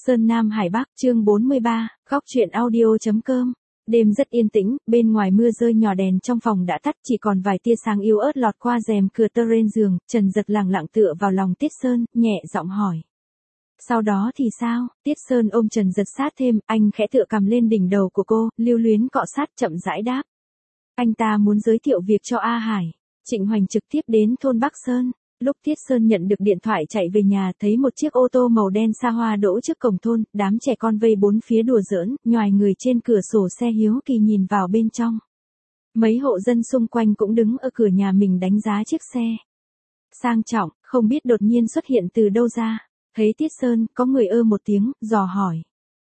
Sơn Nam Hải Bắc, chương 43, góc truyện audio.com. Đêm rất yên tĩnh, bên ngoài mưa rơi nhỏ, đèn trong phòng đã tắt, chỉ còn vài tia sáng yếu ớt lọt qua rèm cửa tơ rên giường. Trần Dật lẳng lặng tựa vào lòng Tiết Sơn, nhẹ giọng hỏi. Sau đó thì sao? Tiết Sơn ôm Trần Dật sát thêm, anh khẽ tựa cằm lên đỉnh đầu của cô, lưu luyến cọ sát chậm rãi đáp. Anh ta muốn giới thiệu việc cho A Hải. Trịnh Hoành trực tiếp đến thôn Bắc Sơn. Lúc Tiết Sơn nhận được điện thoại chạy về nhà, thấy một chiếc ô tô màu đen xa hoa đỗ trước cổng thôn, đám trẻ con vây bốn phía đùa giỡn, nhoài người trên cửa sổ xe hiếu kỳ nhìn vào bên trong. Mấy hộ dân xung quanh cũng đứng ở cửa nhà mình đánh giá chiếc xe sang trọng, không biết đột nhiên xuất hiện từ đâu ra. Thấy Tiết Sơn, có người một tiếng, dò hỏi.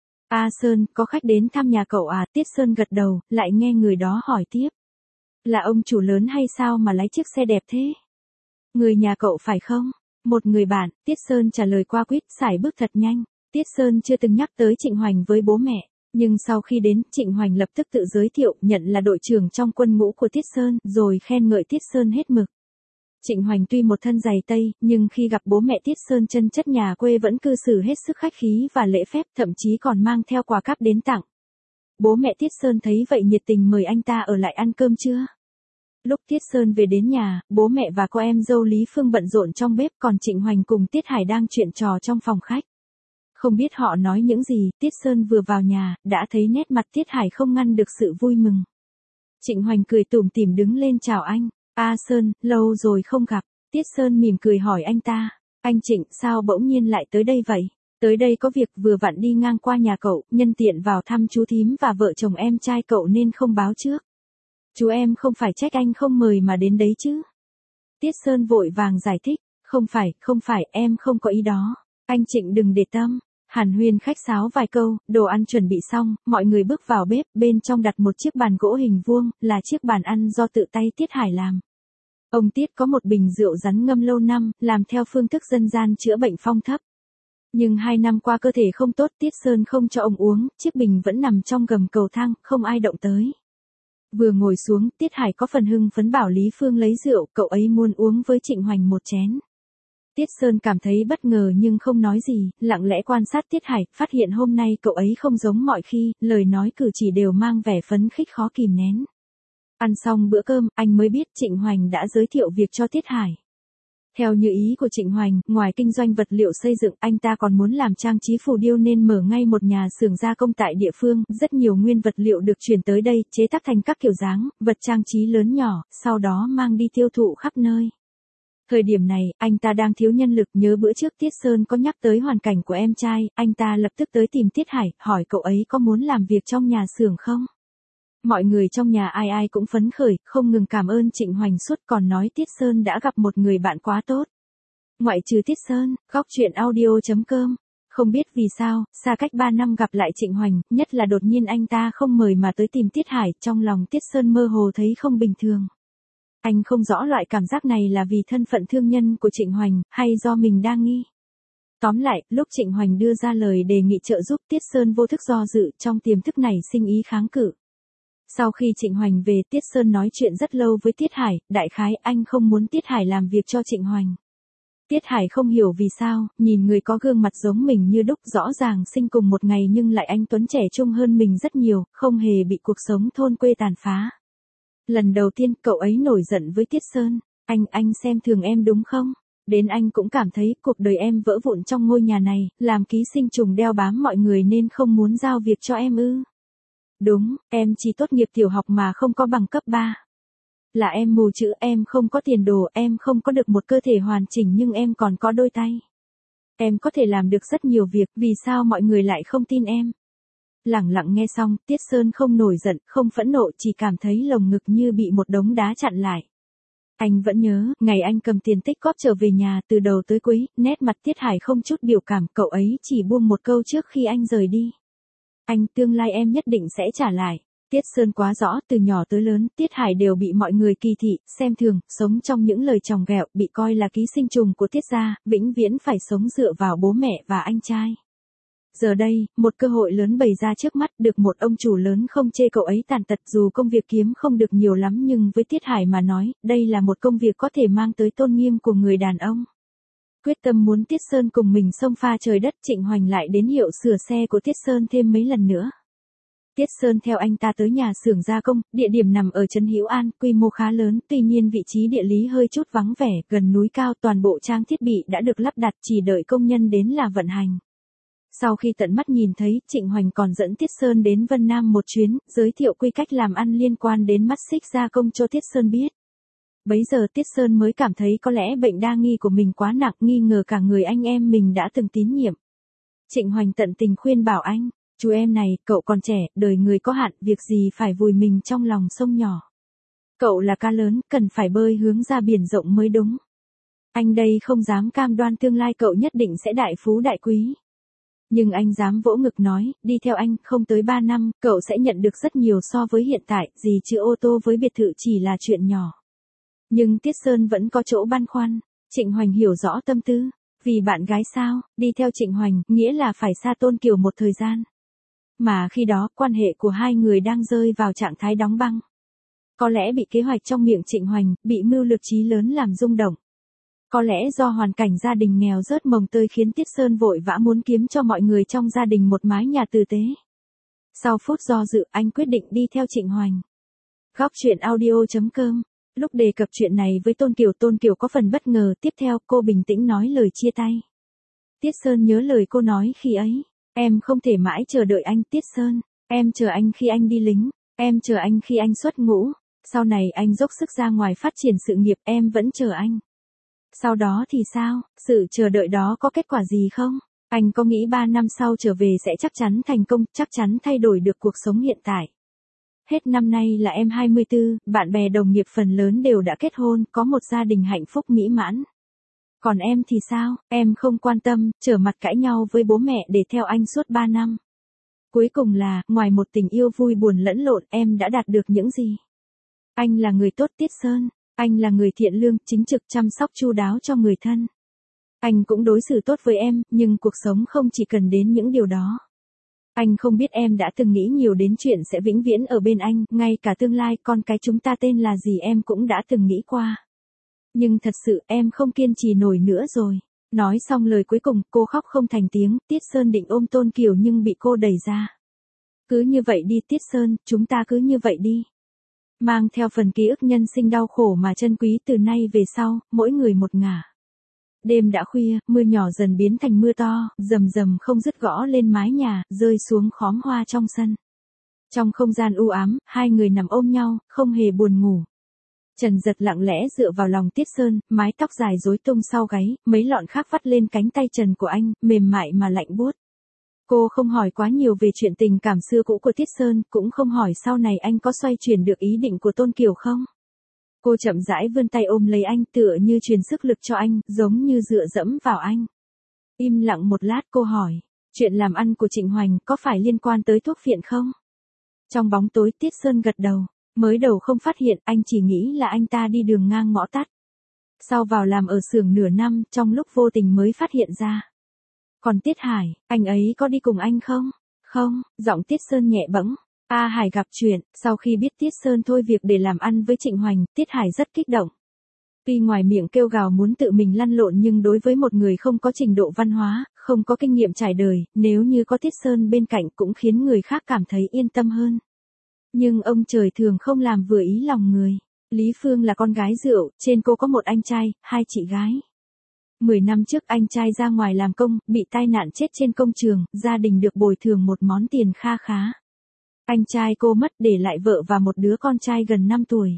A Sơn, có khách đến thăm nhà cậu à? Tiết Sơn gật đầu, lại nghe người đó hỏi tiếp. Là ông chủ lớn hay sao mà lái chiếc xe đẹp thế? Người nhà cậu phải không? Một người bạn. Tiết Sơn trả lời qua quýt, sải bước thật nhanh. Tiết Sơn chưa từng nhắc tới Trịnh Hoành với bố mẹ, nhưng sau khi đến, Trịnh Hoành lập tức tự giới thiệu, nhận là đội trưởng trong quân ngũ của Tiết Sơn, rồi khen ngợi Tiết Sơn hết mực. Trịnh Hoành tuy một thân giày tây, nhưng khi gặp bố mẹ Tiết Sơn chân chất nhà quê vẫn cư xử hết sức khách khí và lễ phép, thậm chí còn mang theo quà cáp đến tặng. Bố mẹ Tiết Sơn thấy vậy nhiệt tình mời anh ta ở lại ăn cơm trưa. Lúc Tiết Sơn về đến nhà, bố mẹ và cô em dâu Lý Phương bận rộn trong bếp, còn Trịnh Hoành cùng Tiết Hải đang chuyện trò trong phòng khách. Không biết họ nói những gì, Tiết Sơn vừa vào nhà, đã thấy nét mặt Tiết Hải không ngăn được sự vui mừng. Trịnh Hoành cười tủm tỉm đứng lên chào anh. A Sơn, lâu rồi không gặp. Tiết Sơn mỉm cười hỏi anh ta. Anh Trịnh, sao bỗng nhiên lại tới đây vậy? Tới đây có việc, vừa vặn đi ngang qua nhà cậu, nhân tiện vào thăm chú thím và vợ chồng em trai cậu nên không báo trước. Chú em không phải trách anh không mời mà đến đấy chứ. Tiết Sơn vội vàng giải thích. Không phải, em không có ý đó. Anh Trịnh đừng để tâm. Hàn huyên khách sáo vài câu, đồ ăn chuẩn bị xong, mọi người bước vào bếp, bên trong đặt một chiếc bàn gỗ hình vuông, là chiếc bàn ăn do tự tay Tiết Hải làm. Ông Tiết có một bình rượu rắn ngâm lâu năm, làm theo phương thức dân gian chữa bệnh phong thấp. Nhưng 2 năm qua cơ thể không tốt, Tiết Sơn không cho ông uống, chiếc bình vẫn nằm trong gầm cầu thang, không ai động tới. Vừa ngồi xuống, Tiết Hải có phần hưng phấn bảo Lý Phương lấy rượu, cậu ấy muốn uống với Trịnh Hoành một chén. Tiết Sơn cảm thấy bất ngờ nhưng không nói gì, lặng lẽ quan sát Tiết Hải, phát hiện hôm nay cậu ấy không giống mọi khi, lời nói cử chỉ đều mang vẻ phấn khích khó kìm nén. Ăn xong bữa cơm, anh mới biết Trịnh Hoành đã giới thiệu việc cho Tiết Hải. Theo như ý của Trịnh Hoành, ngoài kinh doanh vật liệu xây dựng, anh ta còn muốn làm trang trí phù điêu nên mở ngay một nhà xưởng gia công tại địa phương, rất nhiều nguyên vật liệu được chuyển tới đây, chế tác thành các kiểu dáng, vật trang trí lớn nhỏ, sau đó mang đi tiêu thụ khắp nơi. Thời điểm này, anh ta đang thiếu nhân lực, nhớ bữa trước Tiết Sơn có nhắc tới hoàn cảnh của em trai, anh ta lập tức tới tìm Tiết Hải, hỏi cậu ấy có muốn làm việc trong nhà xưởng không? Mọi người trong nhà ai ai cũng phấn khởi, không ngừng cảm ơn Trịnh Hoành suốt, còn nói Tiết Sơn đã gặp một người bạn quá tốt. Ngoại trừ Tiết Sơn, góc truyện audio.com. Không biết vì sao, xa cách 3 năm gặp lại Trịnh Hoành, nhất là đột nhiên anh ta không mời mà tới tìm Tiết Hải, trong lòng Tiết Sơn mơ hồ thấy không bình thường. Anh không rõ loại cảm giác này là vì thân phận thương nhân của Trịnh Hoành, hay do mình đang nghi. Tóm lại, lúc Trịnh Hoành đưa ra lời đề nghị trợ giúp, Tiết Sơn vô thức do dự, trong tiềm thức này sinh ý kháng cự. Sau khi Trịnh Hoành về, Tiết Sơn nói chuyện rất lâu với Tiết Hải, đại khái anh không muốn Tiết Hải làm việc cho Trịnh Hoành. Tiết Hải không hiểu vì sao, nhìn người có gương mặt giống mình như đúc, rõ ràng sinh cùng một ngày nhưng lại anh tuấn trẻ trung hơn mình rất nhiều, không hề bị cuộc sống thôn quê tàn phá. Lần đầu tiên cậu ấy nổi giận với Tiết Sơn. Anh xem thường em đúng không? Đến anh cũng cảm thấy cuộc đời em vỡ vụn trong ngôi nhà này, làm ký sinh trùng đeo bám mọi người nên không muốn giao việc cho em ư? Đúng, em chỉ tốt nghiệp tiểu học mà không có bằng cấp 3. Là em mù chữ, em không có tiền đồ, em không có được một cơ thể hoàn chỉnh nhưng em còn có đôi tay. Em có thể làm được rất nhiều việc, vì sao mọi người lại không tin em? Lẳng lặng nghe xong, Tiết Sơn không nổi giận, không phẫn nộ, chỉ cảm thấy lồng ngực như bị một đống đá chặn lại. Anh vẫn nhớ, ngày anh cầm tiền tích góp trở về nhà, từ đầu tới cuối, nét mặt Tiết Hải không chút biểu cảm, cậu ấy chỉ buông một câu trước khi anh rời đi. Anh, tương lai em nhất định sẽ trả lại. Tiết Sơn quá rõ, từ nhỏ tới lớn, Tiết Hải đều bị mọi người kỳ thị, xem thường, sống trong những lời chòng ghẹo, bị coi là ký sinh trùng của Tiết gia, vĩnh viễn phải sống dựa vào bố mẹ và anh trai. Giờ đây, một cơ hội lớn bày ra trước mắt, được một ông chủ lớn không chê cậu ấy tàn tật, dù công việc kiếm không được nhiều lắm nhưng với Tiết Hải mà nói, đây là một công việc có thể mang tới tôn nghiêm của người đàn ông. Quyết tâm muốn Tiết Sơn cùng mình xông pha trời đất, Trịnh Hoành lại đến hiệu sửa xe của Tiết Sơn thêm mấy lần nữa. Tiết Sơn theo anh ta tới nhà xưởng gia công, địa điểm nằm ở trấn Hữu An, quy mô khá lớn, tuy nhiên vị trí địa lý hơi chút vắng vẻ, gần núi cao, toàn bộ trang thiết bị đã được lắp đặt, chỉ đợi công nhân đến là vận hành. Sau khi tận mắt nhìn thấy, Trịnh Hoành còn dẫn Tiết Sơn đến Vân Nam một chuyến, giới thiệu quy cách làm ăn liên quan đến mắt xích gia công cho Tiết Sơn biết. Bấy giờ Tiết Sơn mới cảm thấy có lẽ bệnh đa nghi của mình quá nặng, nghi ngờ cả người anh em mình đã từng tín nhiệm. Trịnh Hoành tận tình khuyên bảo anh, chú em này, cậu còn trẻ, đời người có hạn, việc gì phải vùi mình trong lòng sông nhỏ. Cậu là cá lớn, cần phải bơi hướng ra biển rộng mới đúng. Anh đây không dám cam đoan tương lai cậu nhất định sẽ đại phú đại quý. Nhưng anh dám vỗ ngực nói, đi theo anh, không tới 3 năm, cậu sẽ nhận được rất nhiều so với hiện tại, gì chứ ô tô với biệt thự chỉ là chuyện nhỏ. Nhưng Tiết Sơn vẫn có chỗ băn khoăn. Trịnh Hoành hiểu rõ tâm tư. Vì bạn gái sao, đi theo Trịnh Hoành, nghĩa là phải xa Tôn Kiều một thời gian. Mà khi đó, quan hệ của hai người đang rơi vào trạng thái đóng băng. Có lẽ bị kế hoạch trong miệng Trịnh Hoành, bị mưu lược chí lớn làm rung động. Có lẽ do hoàn cảnh gia đình nghèo rớt mồng tơi khiến Tiết Sơn vội vã muốn kiếm cho mọi người trong gia đình một mái nhà tử tế. Sau phút do dự, anh quyết định đi theo Trịnh Hoành. Góc truyện audio.com. Lúc đề cập chuyện này với Tôn Kiều có phần bất ngờ, tiếp theo cô bình tĩnh nói lời chia tay. Tiết Sơn nhớ lời cô nói khi ấy, em không thể mãi chờ đợi anh Tiết Sơn, em chờ anh khi anh đi lính, em chờ anh khi anh xuất ngũ, sau này anh dốc sức ra ngoài phát triển sự nghiệp, em vẫn chờ anh. Sau đó thì sao, sự chờ đợi đó có kết quả gì không? Anh có nghĩ 3 năm sau trở về sẽ chắc chắn thành công, chắc chắn thay đổi được cuộc sống hiện tại? Hết năm nay là em 24, bạn bè đồng nghiệp phần lớn đều đã kết hôn, có một gia đình hạnh phúc mỹ mãn. Còn em thì sao, em không quan tâm, trở mặt cãi nhau với bố mẹ để theo anh suốt 3 năm. Cuối cùng là, ngoài một tình yêu vui buồn lẫn lộn, em đã đạt được những gì? Anh là người tốt Tiết Sơn, anh là người thiện lương, chính trực, chăm sóc chu đáo cho người thân. Anh cũng đối xử tốt với em, nhưng cuộc sống không chỉ cần đến những điều đó. Anh không biết em đã từng nghĩ nhiều đến chuyện sẽ vĩnh viễn ở bên anh, ngay cả tương lai con cái chúng ta tên là gì em cũng đã từng nghĩ qua. Nhưng thật sự em không kiên trì nổi nữa rồi. Nói xong lời cuối cùng, cô khóc không thành tiếng, Tiết Sơn định ôm Tôn Kiều nhưng bị cô đẩy ra. Cứ như vậy đi Tiết Sơn, chúng ta cứ như vậy đi. Mang theo phần ký ức nhân sinh đau khổ mà trân quý từ nay về sau, mỗi người một ngả. Đêm đã khuya, mưa nhỏ dần biến thành mưa to, rầm rầm không dứt gõ lên mái nhà, rơi xuống khóm hoa trong sân. Trong không gian u ám, hai người nằm ôm nhau, không hề buồn ngủ. Trần Dật lặng lẽ dựa vào lòng Tiết Sơn, mái tóc dài rối tung sau gáy, mấy lọn khác vắt lên cánh tay trần của anh, mềm mại mà lạnh buốt. Cô không hỏi quá nhiều về chuyện tình cảm xưa cũ của Tiết Sơn, cũng không hỏi sau này anh có xoay chuyển được ý định của Tôn Kiều không. Cô chậm rãi vươn tay ôm lấy anh, tựa như truyền sức lực cho anh, giống như dựa dẫm vào anh. Im lặng một lát cô hỏi, chuyện làm ăn của Trịnh Hoành có phải liên quan tới thuốc phiện không? Trong bóng tối Tiết Sơn gật đầu, mới đầu không phát hiện, anh chỉ nghĩ là anh ta đi đường ngang ngõ tắt. Sau vào làm ở xưởng nửa năm, trong lúc vô tình mới phát hiện ra. Còn Tiết Hải, anh ấy có đi cùng anh không? Không, giọng Tiết Sơn nhẹ bẫng. A Hải gặp chuyện, sau khi biết Tiết Sơn thôi việc để làm ăn với Trịnh Hoành, Tiết Hải rất kích động. Tuy ngoài miệng kêu gào muốn tự mình lăn lộn nhưng đối với một người không có trình độ văn hóa, không có kinh nghiệm trải đời, nếu như có Tiết Sơn bên cạnh cũng khiến người khác cảm thấy yên tâm hơn. Nhưng ông trời thường không làm vừa ý lòng người. Lý Phương là con gái rượu, trên cô có một anh trai, 2 chị gái. 10 năm trước anh trai ra ngoài làm công, bị tai nạn chết trên công trường, gia đình được bồi thường một món tiền kha khá. Anh trai cô mất để lại vợ và một đứa con trai gần 5 tuổi.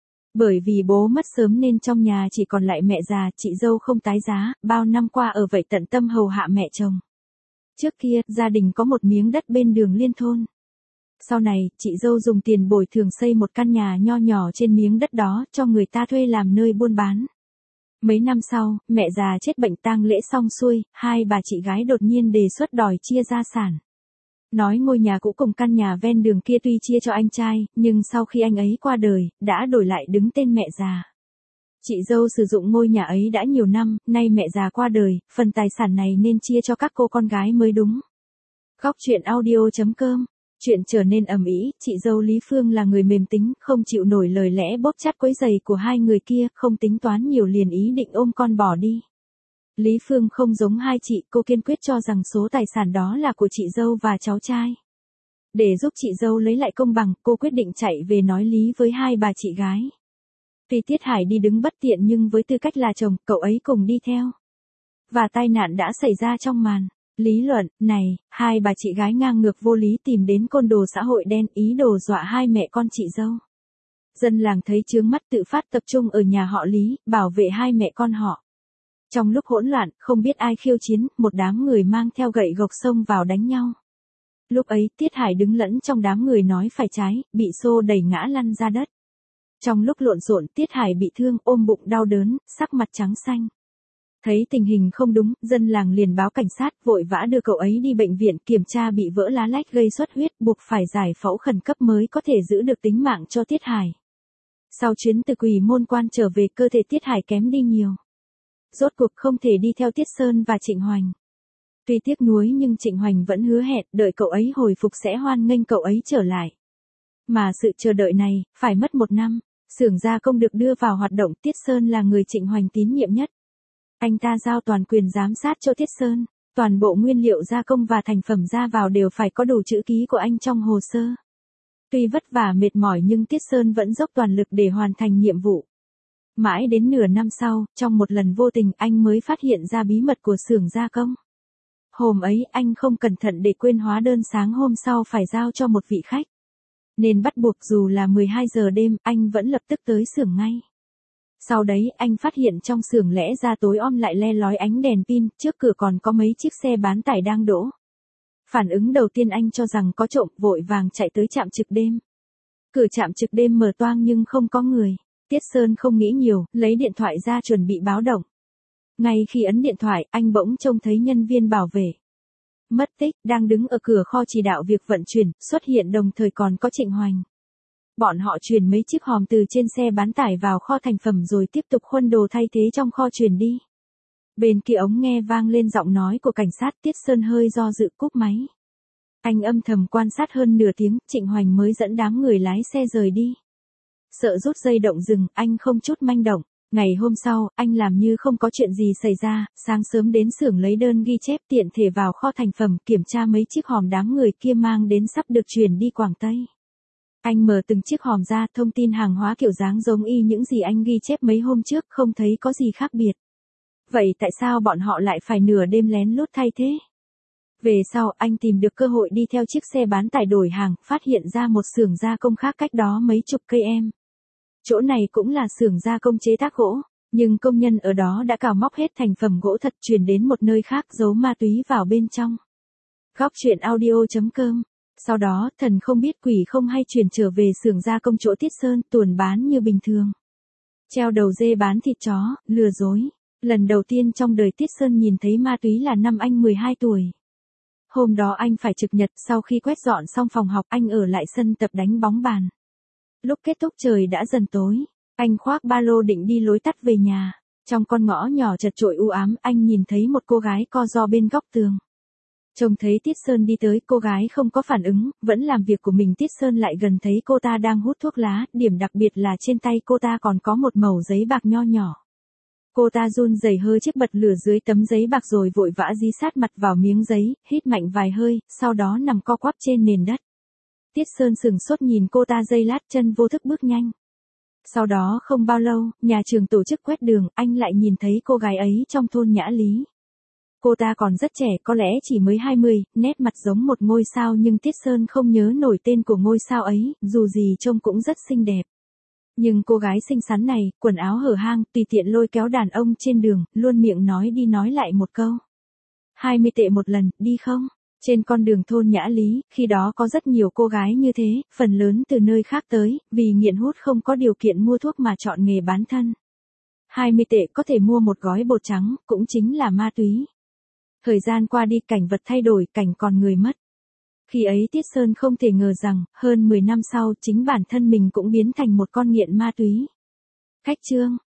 Bởi vì bố mất sớm nên trong nhà chỉ còn lại mẹ già, chị dâu không tái giá, bao năm qua ở vậy tận tâm hầu hạ mẹ chồng. Trước kia, gia đình có một miếng đất bên đường liên thôn. Sau này, chị dâu dùng tiền bồi thường xây một căn nhà nho nhỏ trên miếng đất đó, cho người ta thuê làm nơi buôn bán. Mấy năm sau, mẹ già chết bệnh tang lễ xong xuôi, hai bà chị gái đột nhiên đề xuất đòi chia gia sản. Nói ngôi nhà cũ cùng căn nhà ven đường kia tuy chia cho anh trai, nhưng sau khi anh ấy qua đời, đã đổi lại đứng tên mẹ già. Chị dâu sử dụng ngôi nhà ấy đã nhiều năm, nay mẹ già qua đời, phần tài sản này nên chia cho các cô con gái mới đúng. Góc truyện audio.com. Chuyện trở nên ầm ĩ, chị dâu Lý Phương là người mềm tính, không chịu nổi lời lẽ bóp chát quấy giày của hai người kia, không tính toán nhiều liền ý định ôm con bỏ đi. Lý Phương không giống hai chị, cô kiên quyết cho rằng số tài sản đó là của chị dâu và cháu trai. Để giúp chị dâu lấy lại công bằng, cô quyết định chạy về nói lý với hai bà chị gái. Tuy Tiết Hải đi đứng bất tiện nhưng với tư cách là chồng, cậu ấy cùng đi theo. Và tai nạn đã xảy ra trong màn lý luận này, hai bà chị gái ngang ngược vô lý tìm đến côn đồ xã hội đen ý đồ dọa hai mẹ con chị dâu. Dân làng thấy chướng mắt tự phát tập trung ở nhà họ Lý, bảo vệ hai mẹ con họ. Trong lúc hỗn loạn, không biết ai khiêu chiến, một đám người mang theo gậy gộc xông vào đánh nhau. Lúc ấy, Tiết Hải đứng lẫn trong đám người nói phải trái, bị xô đẩy ngã lăn ra đất. Trong lúc lộn xộn, Tiết Hải bị thương, ôm bụng đau đớn, sắc mặt trắng xanh. Thấy tình hình không đúng, dân làng liền báo cảnh sát, vội vã đưa cậu ấy đi bệnh viện kiểm tra bị vỡ lá lách gây xuất huyết, buộc phải giải phẫu khẩn cấp mới có thể giữ được tính mạng cho Tiết Hải. Sau chuyến từ Quỳ Môn Quan trở về, cơ thể Tiết Hải kém đi nhiều. Rốt cuộc không thể đi theo Tiết Sơn và Trịnh Hoành. Tuy tiếc nuối nhưng Trịnh Hoành vẫn hứa hẹn đợi cậu ấy hồi phục sẽ hoan nghênh cậu ấy trở lại. Mà sự chờ đợi này, phải mất 1 năm. Xưởng gia công được đưa vào hoạt động, Tiết Sơn là người Trịnh Hoành tín nhiệm nhất. Anh ta giao toàn quyền giám sát cho Tiết Sơn, toàn bộ nguyên liệu gia công và thành phẩm ra vào đều phải có đủ chữ ký của anh trong hồ sơ. Tuy vất vả mệt mỏi nhưng Tiết Sơn vẫn dốc toàn lực để hoàn thành nhiệm vụ. Mãi đến nửa năm sau, trong một lần vô tình anh mới phát hiện ra bí mật của xưởng gia công. Hôm ấy anh không cẩn thận để quên hóa đơn sáng hôm sau phải giao cho một vị khách. Nên bắt buộc dù là 12 giờ đêm, anh vẫn lập tức tới xưởng ngay. Sau đấy anh phát hiện trong xưởng lẽ ra tối om lại le lói ánh đèn pin, trước cửa còn có mấy chiếc xe bán tải đang đỗ. Phản ứng đầu tiên anh cho rằng có trộm, vội vàng chạy tới trạm trực đêm. Cửa trạm trực đêm mở toang nhưng không có người. Tiết Sơn không nghĩ nhiều, lấy điện thoại ra chuẩn bị báo động. Ngay khi ấn điện thoại, anh bỗng trông thấy nhân viên bảo vệ mất tích, đang đứng ở cửa kho chỉ đạo việc vận chuyển, xuất hiện đồng thời còn có Trịnh Hoành. Bọn họ chuyển mấy chiếc hòm từ trên xe bán tải vào kho thành phẩm rồi tiếp tục khuân đồ thay thế trong kho chuyển đi. Bên kia ống nghe vang lên giọng nói của cảnh sát, Tiết Sơn hơi do dự cúp máy. Anh âm thầm quan sát hơn nửa tiếng, Trịnh Hoành mới dẫn đám người lái xe rời đi. Sợ rút dây động rừng, anh không chút manh động. Ngày hôm sau, anh làm như không có chuyện gì xảy ra, sáng sớm đến xưởng lấy đơn ghi chép tiện thể vào kho thành phẩm kiểm tra mấy chiếc hòm đám người kia mang đến sắp được chuyển đi Quảng Tây. Anh mở từng chiếc hòm ra, thông tin hàng hóa kiểu dáng giống y những gì anh ghi chép mấy hôm trước, không thấy có gì khác biệt. Vậy tại sao bọn họ lại phải nửa đêm lén lút thay thế? Về sau, anh tìm được cơ hội đi theo chiếc xe bán tải đổi hàng, phát hiện ra một xưởng gia công khác cách đó mấy chục cây em. Chỗ này cũng là xưởng gia công chế tác gỗ, nhưng công nhân ở đó đã cào móc hết thành phẩm gỗ thật chuyển đến một nơi khác giấu ma túy vào bên trong. Góc truyện audio.com. Sau đó, thần không biết quỷ không hay chuyển trở về xưởng gia công chỗ Tiết Sơn, tuồn bán như bình thường. Treo đầu dê bán thịt chó, lừa dối. Lần đầu tiên trong đời Tiết Sơn nhìn thấy ma túy là năm anh 12 tuổi. Hôm đó anh phải trực nhật, sau khi quét dọn xong phòng học anh ở lại sân tập đánh bóng bàn. Lúc kết thúc trời đã dần tối, anh khoác ba lô định đi lối tắt về nhà. Trong con ngõ nhỏ chật chội u ám, anh nhìn thấy một cô gái co ro bên góc tường. Trông thấy Tiết Sơn đi tới, cô gái không có phản ứng, vẫn làm việc của mình. Tiết Sơn lại gần thấy cô ta đang hút thuốc lá, điểm đặc biệt là trên tay cô ta còn có một mẩu giấy bạc nho nhỏ. Cô ta run rẩy hơi chiếc bật lửa dưới tấm giấy bạc rồi vội vã dí sát mặt vào miếng giấy, hít mạnh vài hơi, sau đó nằm co quắp trên nền đất. Tiết Sơn sững sốt nhìn cô ta giây lát, chân vô thức bước nhanh. Sau đó không bao lâu, nhà trường tổ chức quét đường, anh lại nhìn thấy cô gái ấy trong thôn Nhã Lý. Cô ta còn rất trẻ, có lẽ chỉ mới 20, nét mặt giống một ngôi sao nhưng Tiết Sơn không nhớ nổi tên của ngôi sao ấy, dù gì trông cũng rất xinh đẹp. Nhưng cô gái xinh xắn này, quần áo hở hang, tùy tiện lôi kéo đàn ông trên đường, luôn miệng nói đi nói lại một câu. 20 tệ một lần, đi không? Trên con đường thôn Nhã Lý, khi đó có rất nhiều cô gái như thế, phần lớn từ nơi khác tới, vì nghiện hút không có điều kiện mua thuốc mà chọn nghề bán thân. 20 tệ có thể mua một gói bột trắng, cũng chính là ma túy. Thời gian qua đi, cảnh vật thay đổi, cảnh còn người mất. Khi ấy Tiết Sơn không thể ngờ rằng, hơn 10 năm sau, chính bản thân mình cũng biến thành một con nghiện ma túy. Khách chương.